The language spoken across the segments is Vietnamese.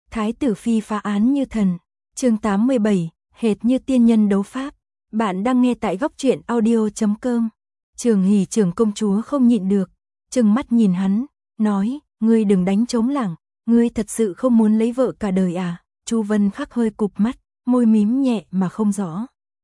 Thái tử phi phá án như thần. Chương 87, hệt như tiên nhân đấu pháp. Bạn đang nghe tại góc truyện audio.com. Trường Hỷ trưởng công chúa không nhịn được, trừng mắt nhìn hắn, nói, ngươi đừng đánh trống lảng, ngươi thật sự không muốn lấy vợ cả đời à? Chu Vân Khắc hơi cụp mắt, môi mím nhẹ mà không rõ.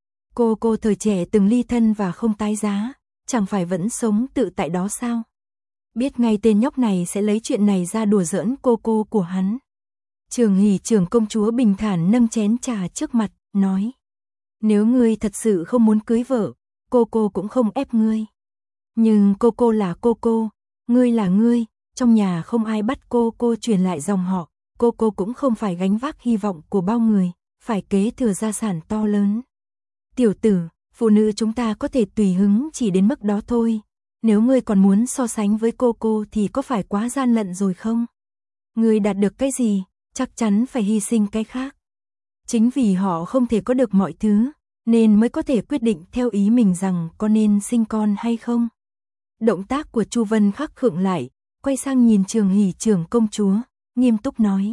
Cô thời trẻ từng ly thân và không tái giá, chẳng phải vẫn sống tự tại đó sao? Biết ngay tên nhóc này sẽ lấy chuyện này ra đùa giỡn cô của hắn. Trường Hỷ trưởng công chúa bình thản nâng chén trà trước mặt, nói, nếu ngươi thật sự không muốn cưới vợ, cô cũng không ép ngươi. Nhưng cô là cô, ngươi là ngươi, trong nhà không ai bắt cô truyền lại dòng họ, cô cũng không phải gánh vác hy vọng của bao người, phải kế thừa gia sản to lớn. Tiểu tử, phụ nữ chúng ta có thể tùy hứng chỉ đến mức đó thôi, nếu ngươi còn muốn so sánh với cô thì có phải quá gian lận rồi không? Ngươi đạt được cái gì, chắc chắn phải hy sinh cái khác. Chính vì họ không thể có được mọi thứ, nên mới có thể quyết định theo ý mình rằng có nên sinh con hay không. Động tác của Chu Vân Khắc khựng lại, quay sang nhìn Trường Hỷ trưởng công chúa, nghiêm túc nói.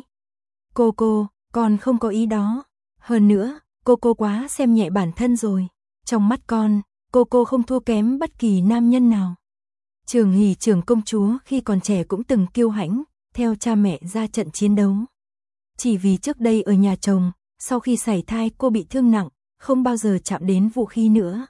Cô, con không có ý đó. Hơn nữa, cô quá xem nhẹ bản thân rồi. Trong mắt con, cô không thua kém bất kỳ nam nhân nào. Trường Hỷ trưởng công chúa khi còn trẻ cũng từng kiêu hãnh, theo cha mẹ ra trận chiến đấu. Chỉ vì trước đây ở nhà chồng, sau khi sảy thai cô bị thương nặng, không bao giờ chạm đến vũ khí nữa.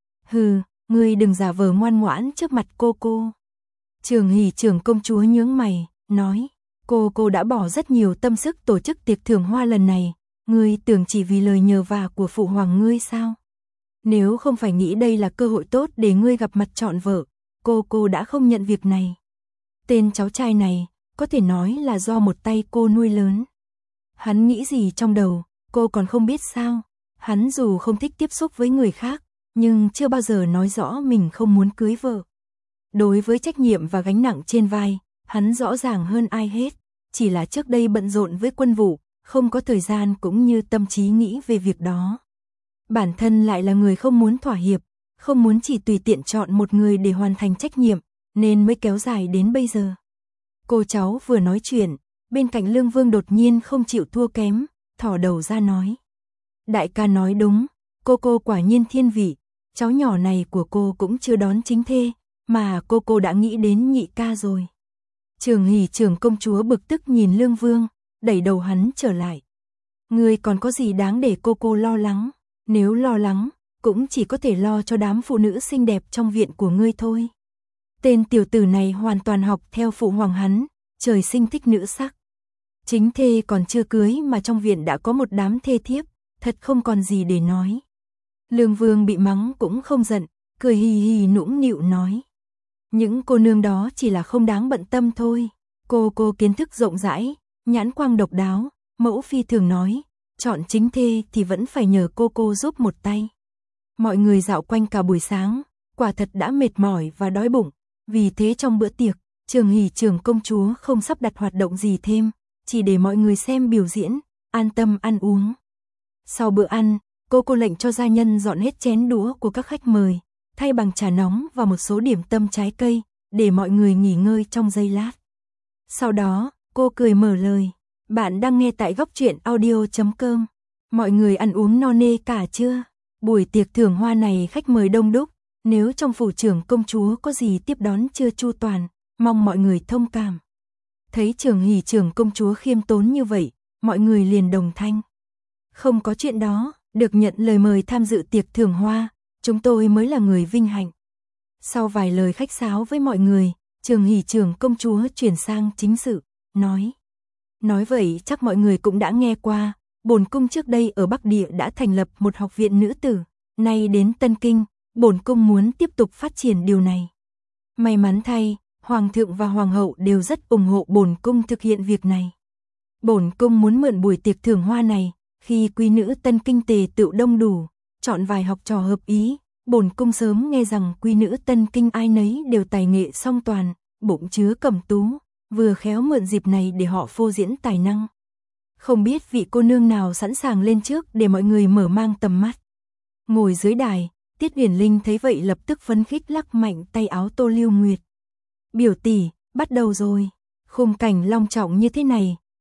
Hừ, ngươi đừng giả vờ ngoan ngoãn trước mặt cô. Trường Hỷ trưởng công chúa nhướng mày, nói, cô đã bỏ rất nhiều tâm sức tổ chức tiệc thưởng hoa lần này, ngươi tưởng chỉ vì lời nhờ vả của phụ hoàng ngươi sao? Nếu không phải nghĩ đây là cơ hội tốt để ngươi gặp mặt trọn vợ, cô đã không nhận việc này. Tên cháu trai này, có thể nói là do một tay cô nuôi lớn. Hắn nghĩ gì trong đầu, cô còn không biết sao? Hắn dù không thích tiếp xúc với người khác, nhưng chưa bao giờ nói rõ mình không muốn cưới vợ. Đối với trách nhiệm và gánh nặng trên vai, hắn rõ ràng hơn ai hết, chỉ là trước đây bận rộn với quân vụ, không có thời gian cũng như tâm trí nghĩ về việc đó. Bản thân lại là người không muốn thỏa hiệp, không muốn chỉ tùy tiện chọn một người để hoàn thành trách nhiệm, nên mới kéo dài đến bây giờ. Cô cháu vừa nói chuyện, bên cạnh Lương Vương đột nhiên không chịu thua kém, thỏ đầu ra nói. Đại ca nói đúng, cô quả nhiên thiên vị, cháu nhỏ này của cô cũng chưa đón chính thê, mà cô đã nghĩ đến nhị ca rồi. Trường Hỷ trưởng công chúa bực tức nhìn Lương Vương, đẩy đầu hắn trở lại. Ngươi còn có gì đáng để cô lo lắng, nếu lo lắng, cũng chỉ có thể lo cho đám phụ nữ xinh đẹp trong viện của ngươi thôi. Tên tiểu tử này hoàn toàn học theo phụ hoàng hắn, trời sinh thích nữ sắc. Chính thê còn chưa cưới mà trong viện đã có một đám thê thiếp, thật không còn gì để nói. Lương Vương bị mắng cũng không giận, cười hì nũng nịu nói. Những cô nương đó chỉ là không đáng bận tâm thôi. Cô kiến thức rộng rãi, nhãn quang độc đáo, mẫu phi thường nói, chọn chính thê thì vẫn phải nhờ cô giúp một tay. Mọi người dạo quanh cả buổi sáng, quả thật đã mệt mỏi và đói bụng, vì thế trong bữa tiệc, Trường Hỷ trưởng công chúa không sắp đặt hoạt động gì thêm, chỉ để mọi người xem biểu diễn, an tâm ăn uống. Sau bữa ăn, cô lệnh cho gia nhân dọn hết chén đũa của các khách mời, thay bằng trà nóng và một số điểm tâm trái cây, để mọi người nghỉ ngơi trong giây lát. Sau đó, cô cười mở lời, bạn đang nghe tại góc truyện audio.com. Mọi người ăn uống no nê cả chưa? Buổi tiệc thưởng hoa này khách mời đông đúc, nếu trong phủ trưởng công chúa có gì tiếp đón chưa chu toàn, mong mọi người thông cảm. Thấy Trường Hỷ trưởng công chúa khiêm tốn như vậy, mọi người liền đồng thanh. Không có chuyện đó, được nhận lời mời tham dự tiệc thưởng hoa, chúng tôi mới là người vinh hạnh. Sau vài lời khách sáo với mọi người, Trường Hỷ trưởng công chúa chuyển sang chính sự, nói. Nói vậy chắc mọi người cũng đã nghe qua, bổn cung trước đây ở Bắc Địa đã thành lập một học viện nữ tử, nay đến Tân Kinh, bổn cung muốn tiếp tục phát triển điều này. May mắn thay, Hoàng thượng và Hoàng hậu đều rất ủng hộ bổn cung thực hiện việc này. Bổn cung muốn mượn buổi tiệc thưởng hoa này, khi quý nữ Tân Kinh tề tựu đông đủ, chọn vài học trò hợp ý, bổn cung sớm nghe rằng quý nữ Tân Kinh ai nấy đều tài nghệ song toàn, bụng chứa cẩm tú, vừa khéo mượn dịp này để họ phô diễn tài năng. Không biết vị cô nương nào sẵn sàng lên trước để mọi người mở mang tầm mắt. Ngồi dưới đài, Tiết Uyển Linh thấy vậy lập tức phấn khích lắc mạnh tay áo Tô Lưu Nguyệt. Biểu tỷ, bắt đầu rồi. Khung cảnh long trọng như thế này,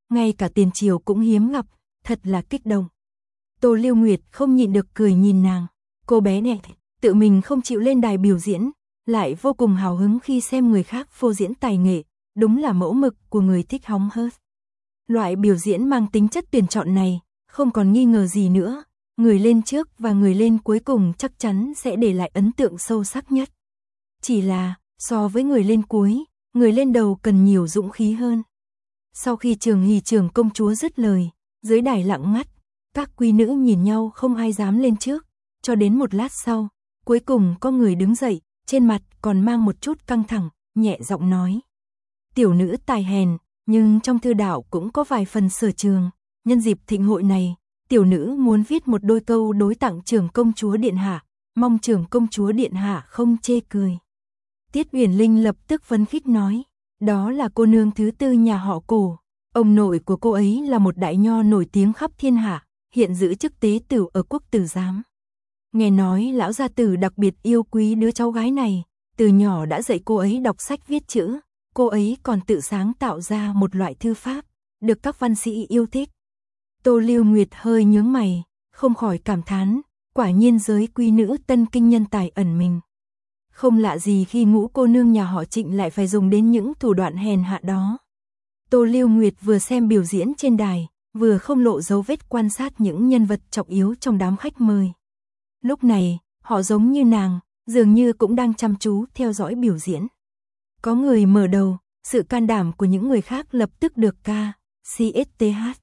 ngay cả tiền triều cũng hiếm gặp, thật là kích động. Tô Lưu Nguyệt không nhịn được cười nhìn nàng, cô bé này tự mình không chịu lên đài biểu diễn, lại vô cùng hào hứng khi xem người khác phô diễn tài nghệ, đúng là mẫu mực của người thích hóng hớt. Loại biểu diễn mang tính chất tuyển chọn này, không còn nghi ngờ gì nữa, người lên trước và người lên cuối cùng chắc chắn sẽ để lại ấn tượng sâu sắc nhất. Chỉ là, so với người lên cuối, người lên đầu cần nhiều dũng khí hơn. Sau khi Trường Hỷ trưởng công chúa dứt lời, dưới đài lặng ngắt, các quý nữ nhìn nhau không ai dám lên trước, cho đến một lát sau, cuối cùng có người đứng dậy, trên mặt còn mang một chút căng thẳng, nhẹ giọng nói. Tiểu nữ tài hèn, nhưng trong thư đạo cũng có vài phần sở trường, nhân dịp thịnh hội này, tiểu nữ muốn viết một đôi câu đối tặng trưởng công chúa điện hạ, mong trưởng công chúa điện hạ không chê cười. Tiết Uyển Linh lập tức phấn khích nói, đó là cô nương thứ tư nhà họ Cổ, ông nội của cô ấy là một đại nho nổi tiếng khắp thiên hạ, hiện giữ chức tế tửu ở quốc tử giám. Nghe nói lão gia tử đặc biệt yêu quý đứa cháu gái này, từ nhỏ đã dạy cô ấy đọc sách viết chữ, cô ấy còn tự sáng tạo ra một loại thư pháp, được các văn sĩ yêu thích. Tô Lưu Nguyệt hơi nhướng mày, không khỏi cảm thán, quả nhiên giới quý nữ tân kinh nhân tài ẩn mình. Không lạ gì khi Ngũ cô nương nhà họ Trịnh lại phải dùng đến những thủ đoạn hèn hạ đó. Tô Lưu Nguyệt vừa xem biểu diễn trên đài, vừa không lộ dấu vết quan sát những nhân vật trọng yếu trong đám khách mời. Lúc này, họ giống như nàng, dường như cũng đang chăm chú theo dõi biểu diễn. Có người mở đầu, sự can đảm của những người khác lập tức được CSTH.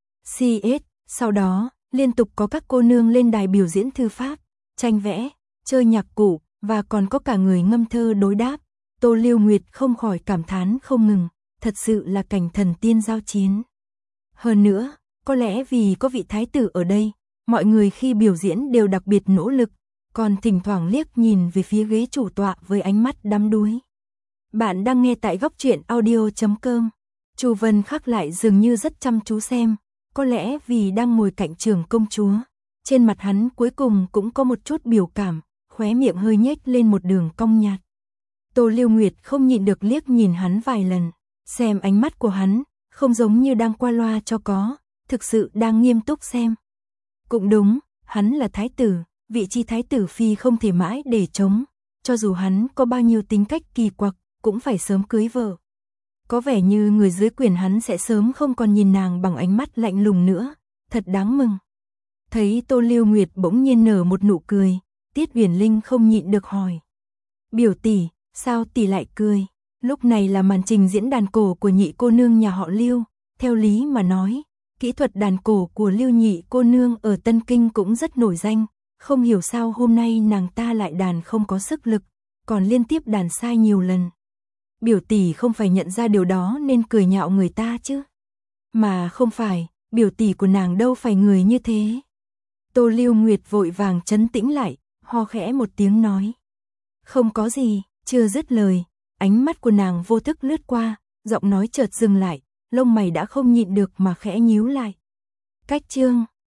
Sau đó, liên tục có các cô nương lên đài biểu diễn thư pháp, tranh vẽ, chơi nhạc cụ, và còn có cả người ngâm thơ đối đáp. Tô Lưu Nguyệt không khỏi cảm thán không ngừng, thật sự là cảnh thần tiên giao chiến. Hơn nữa, có lẽ vì có vị thái tử ở đây, mọi người khi biểu diễn đều đặc biệt nỗ lực, còn thỉnh thoảng liếc nhìn về phía ghế chủ tọa với ánh mắt đắm đuối. Bạn đang nghe tại goctruyện.audio.com. Chu Vân Khắc lại dường như rất chăm chú xem, có lẽ vì đang ngồi cạnh trưởng công chúa. Trên mặt hắn cuối cùng cũng có một chút biểu cảm, khóe miệng hơi nhếch lên một đường cong nhạt. Tô Lưu Nguyệt không nhịn được liếc nhìn hắn vài lần, xem ánh mắt của hắn, không giống như đang qua loa cho có, thực sự đang nghiêm túc xem. Cũng đúng, hắn là thái tử, vị trí thái tử phi không thể mãi để trống, cho dù hắn có bao nhiêu tính cách kỳ quặc, cũng phải sớm cưới vợ. Có vẻ như người dưới quyền hắn sẽ sớm không còn nhìn nàng bằng ánh mắt lạnh lùng nữa, thật đáng mừng. Thấy Tô Lưu Nguyệt bỗng nhiên nở một nụ cười, Tiết Uyển Linh không nhịn được hỏi. Biểu tỷ, sao tỷ lại cười? Lúc này là màn trình diễn đàn cổ của nhị cô nương nhà họ Lưu, theo lý mà nói, kỹ thuật đàn cổ của Lưu nhị cô nương ở Tân Kinh cũng rất nổi danh, không hiểu sao hôm nay nàng ta lại đàn không có sức lực, còn liên tiếp đàn sai nhiều lần. Biểu tỷ không phải nhận ra điều đó nên cười nhạo người ta chứ? Mà không phải, biểu tỷ của nàng đâu phải người như thế. Tô Lưu Nguyệt vội vàng trấn tĩnh lại, ho khẽ một tiếng nói. Không có gì, chưa dứt lời, ánh mắt của nàng vô thức lướt qua, giọng nói chợt dừng lại, lông mày đã không nhịn được mà khẽ nhíu lại. Cách chương